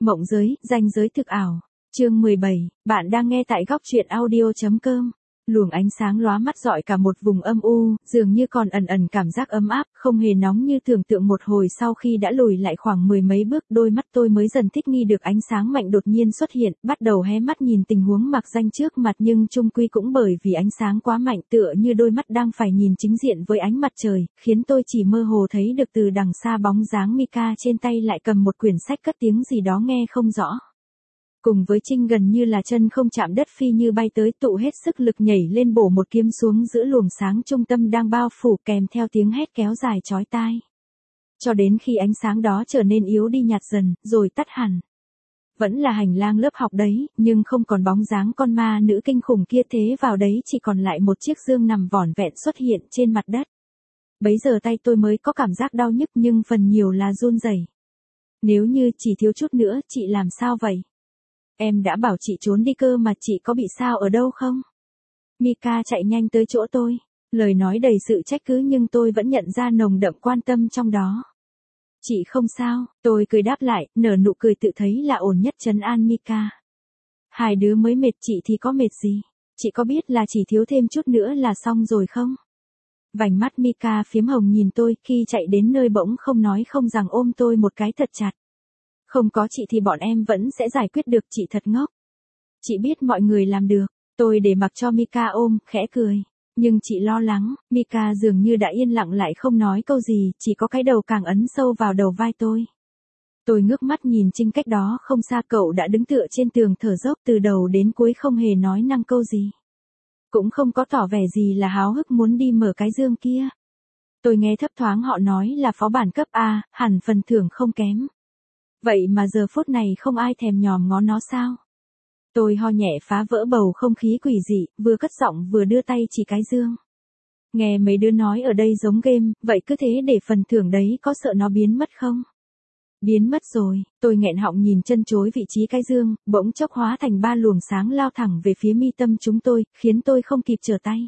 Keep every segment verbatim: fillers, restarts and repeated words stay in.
Mộng giới, ranh giới thực ảo. Chương mười bảy, bạn đang nghe tại góc truyện audio.com. Luồng ánh sáng lóa mắt rọi cả một vùng âm u, dường như còn ẩn ẩn cảm giác ấm áp, không hề nóng như tưởng tượng. Một hồi sau khi đã lùi lại khoảng mười mấy bước, đôi mắt tôi mới dần thích nghi được ánh sáng mạnh đột nhiên xuất hiện, bắt đầu hé mắt nhìn tình huống mặc danh trước mặt, nhưng chung quy cũng bởi vì ánh sáng quá mạnh, tựa như đôi mắt đang phải nhìn chính diện với ánh mặt trời, khiến tôi chỉ mơ hồ thấy được từ đằng xa bóng dáng Mika trên tay lại cầm một quyển sách cất tiếng gì đó nghe không rõ. Cùng với Trinh gần như là chân không chạm đất phi như bay tới, tụ hết sức lực nhảy lên bổ một kiếm xuống giữa luồng sáng trung tâm đang bao phủ, kèm theo tiếng hét kéo dài chói tai. Cho đến khi ánh sáng đó trở nên yếu đi, nhạt dần, rồi tắt hẳn. Vẫn là hành lang lớp học đấy, nhưng không còn bóng dáng con ma nữ kinh khủng kia, thế vào đấy chỉ còn lại một chiếc dương nằm vỏn vẹn xuất hiện trên mặt đất. Bấy giờ tay tôi mới có cảm giác đau nhức, nhưng phần nhiều là run rẩy. Nếu như chỉ thiếu chút nữa, chị làm sao vậy? Em đã bảo chị trốn đi cơ mà, chị có bị sao ở đâu không? Mika chạy nhanh tới chỗ tôi, lời nói đầy sự trách cứ nhưng tôi vẫn nhận ra nồng đậm quan tâm trong đó. Chị không sao, tôi cười đáp lại, nở nụ cười tự thấy là ổn nhất trấn an Mika. Hai đứa mới mệt, chị thì có mệt gì? Chị có biết là chỉ thiếu thêm chút nữa là xong rồi không? Vành mắt Mika phiếm hồng nhìn tôi, khi chạy đến nơi bỗng không nói không rằng ôm tôi một cái thật chặt. Không có chị thì bọn em vẫn sẽ giải quyết được, chị thật ngốc. Chị biết mọi người làm được. Tôi để mặc cho Mika ôm, khẽ cười. Nhưng chị lo lắng. Mika dường như đã yên lặng lại không nói câu gì, chỉ có cái đầu càng ấn sâu vào đầu vai tôi. Tôi ngước mắt nhìn Trinh cách đó không xa, cậu đã đứng tựa trên tường thở dốc từ đầu đến cuối, không hề nói năng câu gì. Cũng không có tỏ vẻ gì là háo hức muốn đi mở cái dương kia. Tôi nghe thấp thoáng họ nói là phó bản cấp A, hẳn phần thưởng không kém. Vậy mà giờ phút này không ai thèm nhòm ngó nó sao? Tôi ho nhẹ phá vỡ bầu không khí quỷ dị, vừa cất giọng vừa đưa tay chỉ cái dương. Nghe mấy đứa nói ở đây giống game, vậy cứ thế để phần thưởng đấy, có sợ nó biến mất không? Biến mất rồi, tôi nghẹn họng nhìn chân chối vị trí cái dương, bỗng chốc hóa thành ba luồng sáng lao thẳng về phía mi tâm chúng tôi, khiến tôi không kịp trở tay.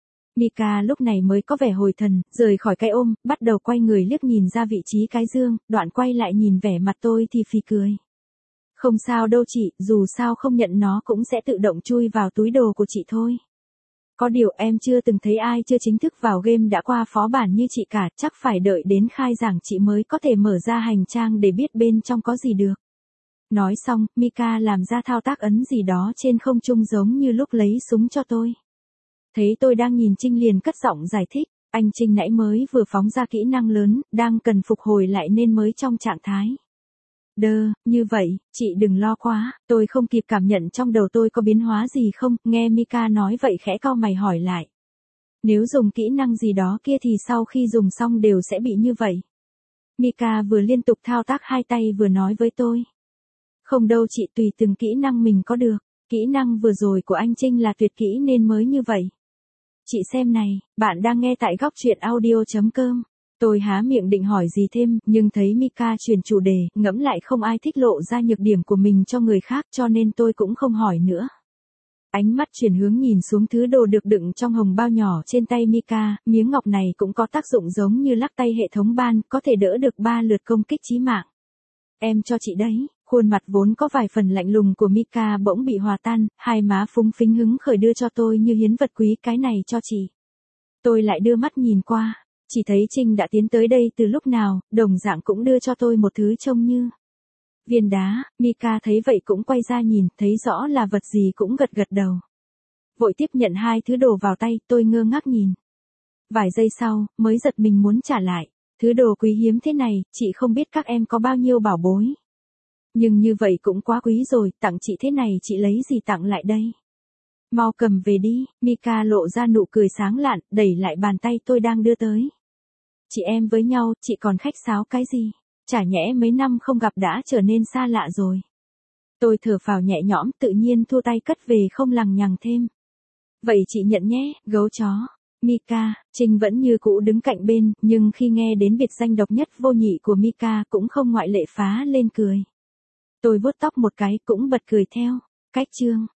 Mika lúc này mới có vẻ hồi thần, rời khỏi cái ôm, bắt đầu quay người liếc nhìn ra vị trí cái dương, đoạn quay lại nhìn vẻ mặt tôi thì phì cười. Không sao đâu chị, dù sao không nhận nó cũng sẽ tự động chui vào túi đồ của chị thôi. Có điều em chưa từng thấy ai chưa chính thức vào game đã qua phó bản như chị cả, chắc phải đợi đến khai giảng chị mới có thể mở ra hành trang để biết bên trong có gì được. Nói xong, Mika làm ra thao tác ấn gì đó trên không trung giống như lúc lấy súng cho tôi. Thấy tôi đang nhìn Trinh liền cất giọng giải thích, anh Trinh nãy mới vừa phóng ra kỹ năng lớn, đang cần phục hồi lại nên mới trong trạng thái. Đơ, như vậy, chị đừng lo quá, tôi không kịp cảm nhận trong đầu tôi có biến hóa gì không, nghe Mika nói vậy khẽ cau mày hỏi lại. Nếu dùng kỹ năng gì đó kia thì sau khi dùng xong đều sẽ bị như vậy. Mika vừa liên tục thao tác hai tay vừa nói với tôi. Không đâu chị, tùy từng kỹ năng mình có được, kỹ năng vừa rồi của anh Trinh là tuyệt kỹ nên mới như vậy. Chị xem này, bạn đang nghe tại góc truyện audio.com. Tôi há miệng định hỏi gì thêm, nhưng thấy Mika chuyển chủ đề, ngẫm lại không ai thích lộ ra nhược điểm của mình cho người khác, cho nên tôi cũng không hỏi nữa. Ánh mắt chuyển hướng nhìn xuống thứ đồ được đựng trong hồng bao nhỏ trên tay Mika, miếng ngọc này cũng có tác dụng giống như lắc tay hệ thống ban, có thể đỡ được ba lượt công kích chí mạng. Em cho chị đấy. Khuôn mặt vốn có vài phần lạnh lùng của Mika bỗng bị hòa tan, hai má phúng phính hứng khởi đưa cho tôi như hiến vật quý, cái này cho chị. Tôi lại đưa mắt nhìn qua, chỉ thấy Trinh đã tiến tới đây từ lúc nào, đồng dạng cũng đưa cho tôi một thứ trông như viên đá. Mika thấy vậy cũng quay ra nhìn, thấy rõ là vật gì cũng gật gật đầu. Vội tiếp nhận hai thứ đồ vào tay, tôi ngơ ngác nhìn. Vài giây sau, mới giật mình muốn trả lại. Thứ đồ quý hiếm thế này, chị không biết các em có bao nhiêu bảo bối. Nhưng như vậy cũng quá quý rồi, tặng chị thế này chị lấy gì tặng lại đây? Mau cầm về đi, Mika lộ ra nụ cười sáng lạn, đẩy lại bàn tay tôi đang đưa tới. Chị em với nhau, chị còn khách sáo cái gì? Chả nhẽ mấy năm không gặp đã trở nên xa lạ rồi. Tôi thở phào nhẹ nhõm, tự nhiên thua tay cất về không lằng nhằng thêm. Vậy chị nhận nhé, gấu chó. Mika, Trinh vẫn như cũ đứng cạnh bên, nhưng khi nghe đến biệt danh độc nhất vô nhị của Mika cũng không ngoại lệ phá lên cười. Tôi vuốt tóc một cái cũng bật cười theo. Cách chương.